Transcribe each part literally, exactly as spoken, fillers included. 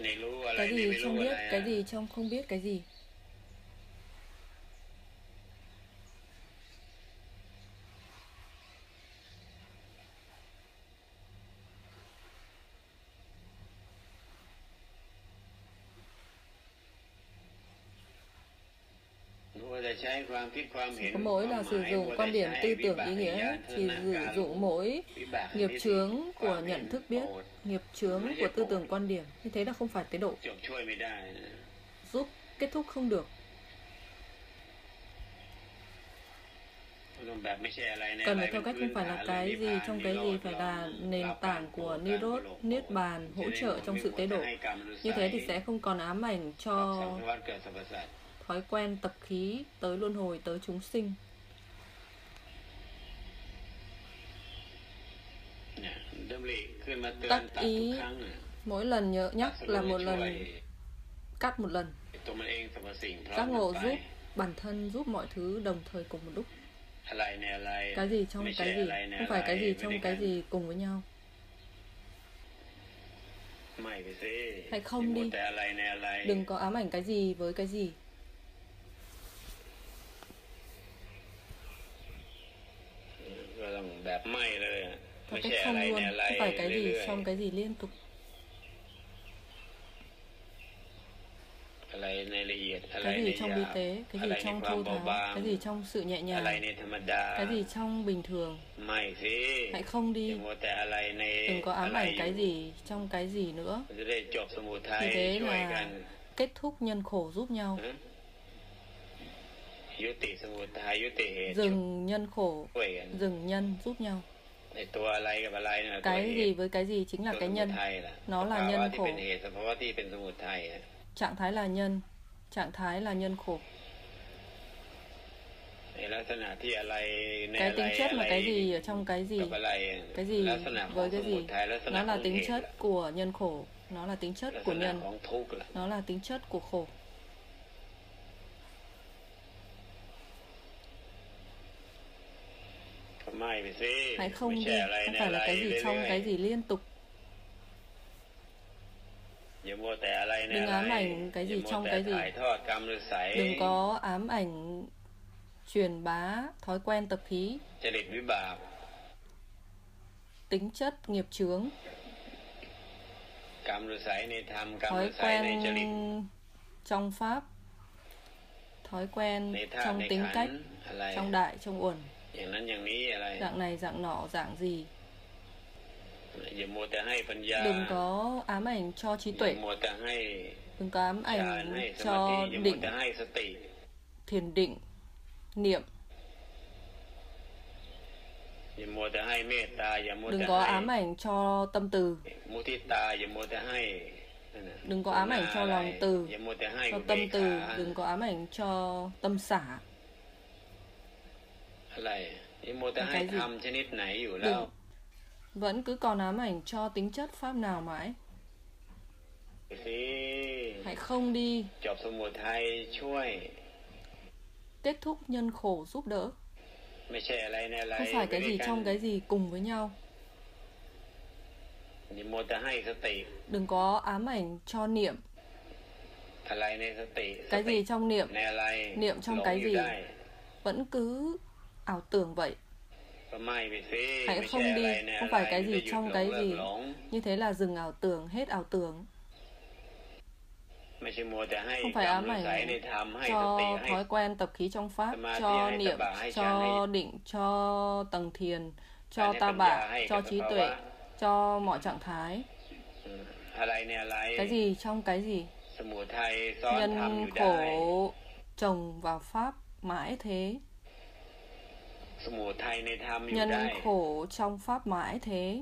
Cái gì trong biết, cái gì trong không biết cái gì. Chỉ có mỗi là sử dụng quan điểm tư tưởng ý nghĩa, chỉ sử dụng mỗi nghiệp chướng của nhận thức biết, nghiệp chướng của tư tưởng quan điểm. Như thế là không phải tế độ, giúp kết thúc không được. Cần phải theo cách không phải là cái gì trong cái gì, phải là nền tảng của Nirod, Niết Bàn, hỗ trợ trong sự tế độ. Như thế thì sẽ không còn ám ảnh cho thói quen tập khí tới luân hồi, tới chúng sinh. Tắt ý mỗi lần nhớ nhắc là một lần, cắt một lần. Giác ngộ giúp bản thân, giúp mọi thứ đồng thời cùng một lúc. Cái gì trong cái gì, không phải cái gì trong cái gì cùng với nhau. Hãy không đi. Đừng có ám ảnh cái gì với cái gì. Theo cách không luôn, không phải cái gì trong cái gì liên tục. Cái gì trong vi tế, cái gì trong thô tháo, cái gì trong sự nhẹ nhàng, cái gì trong bình thường. Hãy không đi. Đừng có ám ảnh cái gì trong cái gì nữa. Như thế là kết thúc nhân khổ giúp nhau. Dừng nhân khổ, dừng nhân giúp nhau. Cái gì với cái gì chính là cái nhân. Nó là nhân khổ. Trạng thái là nhân, trạng thái là nhân khổ. Cái tính chất là cái gì ở trong cái gì, cái gì với cái gì. Nó là tính chất của nhân khổ, nó là tính chất của nhân, nó là tính chất của khổ. Hãy không đi, không phải là cái gì trong cái gì liên tục. Đừng ám ảnh cái gì trong cái gì. Đừng có ám ảnh truyền bá thói quen tập khí, tính chất nghiệp chướng, thói quen trong pháp, thói quen trong tính cách, trong đại, trong uẩn, dạng này, dạng nọ, dạng gì. Đừng có ám ảnh cho trí tuệ, đừng có ám ảnh cho định, thiền định, niệm. Đừng có ám ảnh cho tâm từ, đừng có ám ảnh cho lòng từ, cho tâm từ, đừng có ám ảnh cho tâm xả. Cái gì? Đừng, vẫn cứ còn ám ảnh cho tính chất pháp nào mãi. Hãy không đi. Kết thúc nhân khổ giúp đỡ. Không phải cái gì trong cái gì cùng với nhau. Đừng có ám ảnh cho niệm. Cái gì trong niệm, niệm trong cái gì, vẫn cứ ảo tưởng vậy. Hãy không đi, không phải cái gì trong cái gì. Như thế là dừng ảo tưởng, hết ảo tưởng. Không phải ám ảnh cho thói quen tập khí trong pháp, cho niệm, cho định, cho tầng thiền, cho ta bạ, cho trí tuệ, cho mọi trạng thái. Cái gì trong cái gì. Nhân khổ trồng vào pháp mãi thế. Nhân khổ trong pháp mãi thế.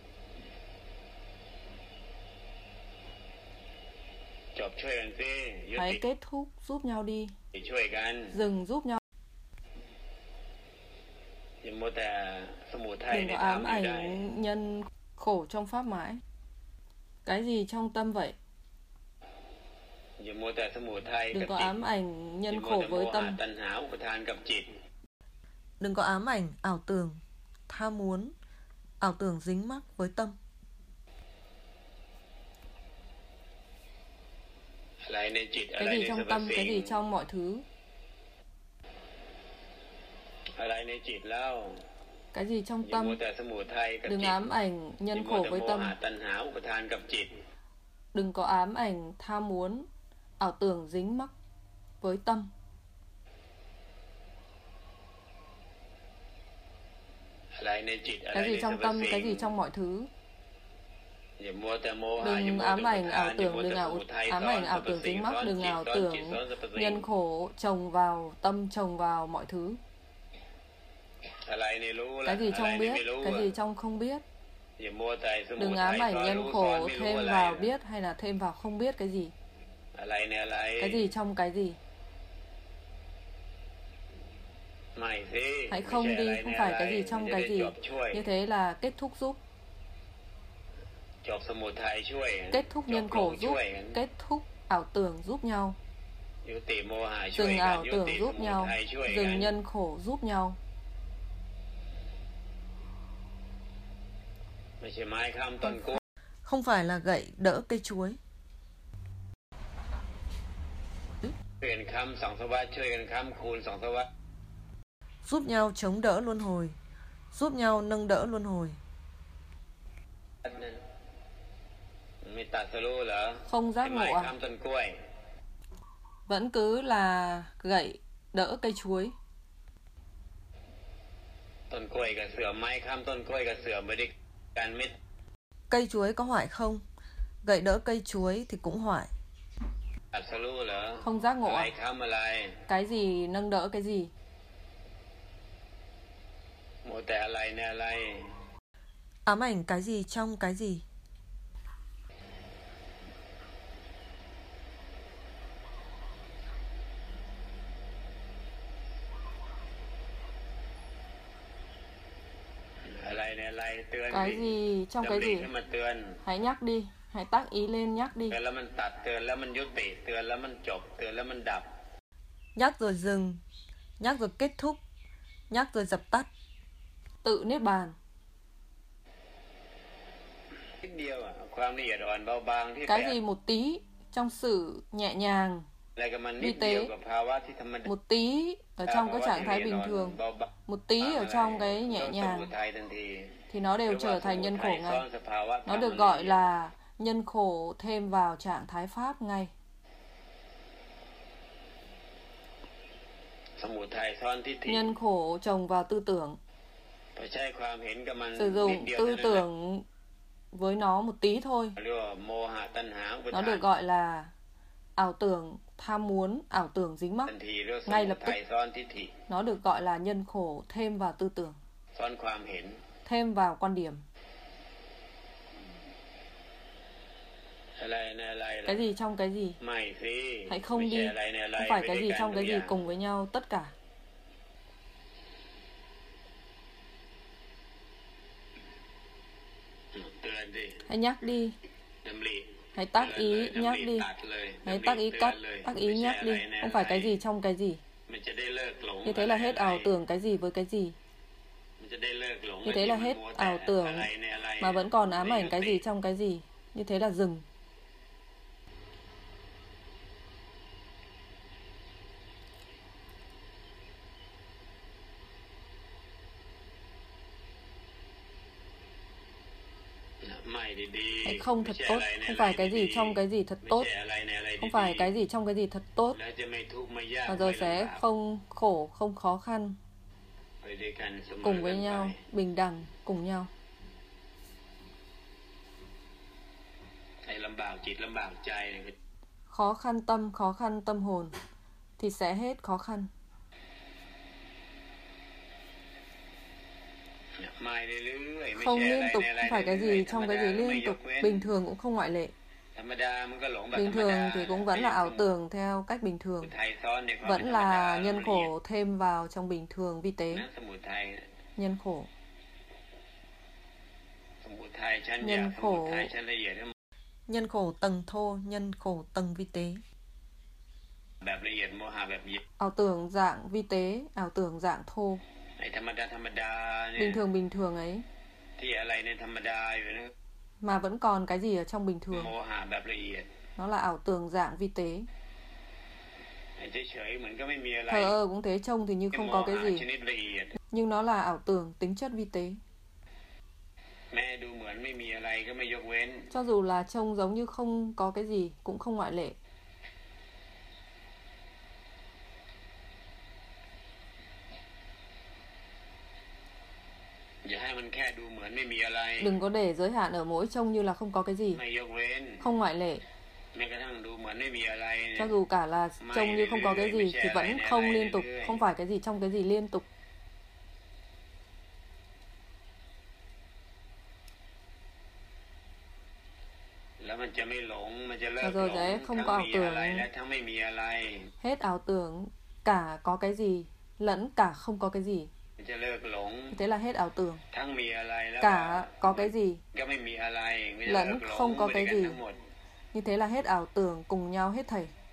Hãy kết thúc giúp nhau đi. Dừng giúp nhau. Đừng có ám ảnh nhân khổ trong pháp mãi. Cái gì trong tâm vậy? Đừng có ám ảnh nhân khổ với tâm. Đừng có ám ảnh ảo tưởng, tham muốn, ảo tưởng dính mắc với tâm. cái gì trong tâm, cái gì trong mọi thứ, cái gì trong tâm. Đừng ám ảnh nhân khổ với tâm. Đừng có ám ảnh tham muốn, ảo tưởng dính mắc với tâm. Cái gì trong tâm, cái gì trong mọi thứ. Đừng ám ảnh ảo tưởng, đừng ảo, ám ảnh ảo tưởng dính mắc, đừng ảo tưởng nhân khổ chồng vào tâm, chồng vào mọi thứ. Cái gì trong biết, cái gì trong không biết. Đừng ám ảnh nhân khổ thêm vào biết hay là thêm vào không biết cái gì. Cái gì trong cái gì. Hãy không đi, không phải cái gì trong cái gì. Như thế là kết thúc giúp. Kết thúc nhân khổ giúp, kết thúc ảo tưởng giúp nhau. Dừng ảo tưởng giúp nhau, dừng nhân khổ giúp nhau. Không phải là gậy đỡ cây chuối. Giúp nhau chống đỡ luân hồi, giúp nhau nâng đỡ luân hồi. Không giác ngộ à? Vẫn cứ là gậy đỡ cây chuối. Cây chuối có hoại không? Gậy đỡ cây chuối thì cũng hoại. Không giác ngộ à? Cái gì nâng đỡ cái gì? Ám ảnh cái gì trong cái gì? Cái gì trong cái gì? Hãy nhắc đi, hãy tác ý lên nhắc đi. Nhắc rồi dừng, nhắc rồi kết thúc, nhắc rồi dập tắt. Tự niết bàn. Cái gì một tí trong sự nhẹ nhàng, vi tế, một tí ở trong cái trạng thái bình thường, một tí ở trong cái nhẹ nhàng, thì nó đều trở thành nhân khổ ngay. Nó được gọi là nhân khổ thêm vào trạng thái pháp ngay. Nhân khổ chồng vào tư tưởng. Sử dụng tư tưởng với nó một tí thôi. Nó được gọi là ảo tưởng tham muốn, ảo tưởng dính mắc. Ngay lập tức nó được gọi là nhân khổ thêm vào tư tưởng, thêm vào quan điểm. Cái gì trong cái gì? Hãy không đi, không phải cái gì trong cái gì cùng với nhau tất cả. Hãy nhắc đi, hãy tác ý nhắc đi, hãy tác ý cắt, tác ý nhắc đi. Không phải cái gì trong cái gì. Như thế là hết ảo tưởng cái gì với cái gì. Như thế là hết ảo tưởng mà vẫn còn ám ảnh cái gì trong cái gì. Như thế là dừng. Hãy không thật tốt, không phải cái gì trong cái gì thật tốt, không phải cái gì trong cái gì thật tốt, và rồi sẽ không khổ, không khó khăn, cùng với nhau, bình đẳng, cùng nhau. Khó khăn tâm, khó khăn tâm hồn, thì sẽ hết khó khăn. Không liên tục, không phải cái gì trong cái gì liên tục, bình thường cũng không ngoại lệ. Bình thường thì cũng vẫn là ảo tưởng theo cách bình thường, vẫn là nhân khổ thêm vào trong bình thường vi tế. Nhân khổ, nhân khổ, nhân khổ tầng thô, nhân khổ tầng vi tế. Ảo tưởng dạng vi tế, ảo tưởng dạng thô. Bình thường bình thường ấy mà vẫn còn cái gì ở trong bình thường. Nó là ảo tưởng dạng vi tế. Thờ ơ cũng thế, trông thì như không có cái gì, nhưng nó là ảo tưởng tính chất vi tế. Cho dù là trông giống như không có cái gì, cũng không ngoại lệ. Đừng có để giới hạn ở mỗi trông như là không có cái gì, không ngoại lệ. Cho dù cả là trông như không có cái gì thì vẫn không liên tục, không phải cái gì trong cái gì liên tục. Và rồi đấy, không có ảo tưởng, hết ảo tưởng, cả có cái gì lẫn cả không có cái gì. Thế là hết ảo tưởng, cả có cái gì lẫn không có cái gì. Như thế là hết ảo tưởng, cùng nhau hết thảy.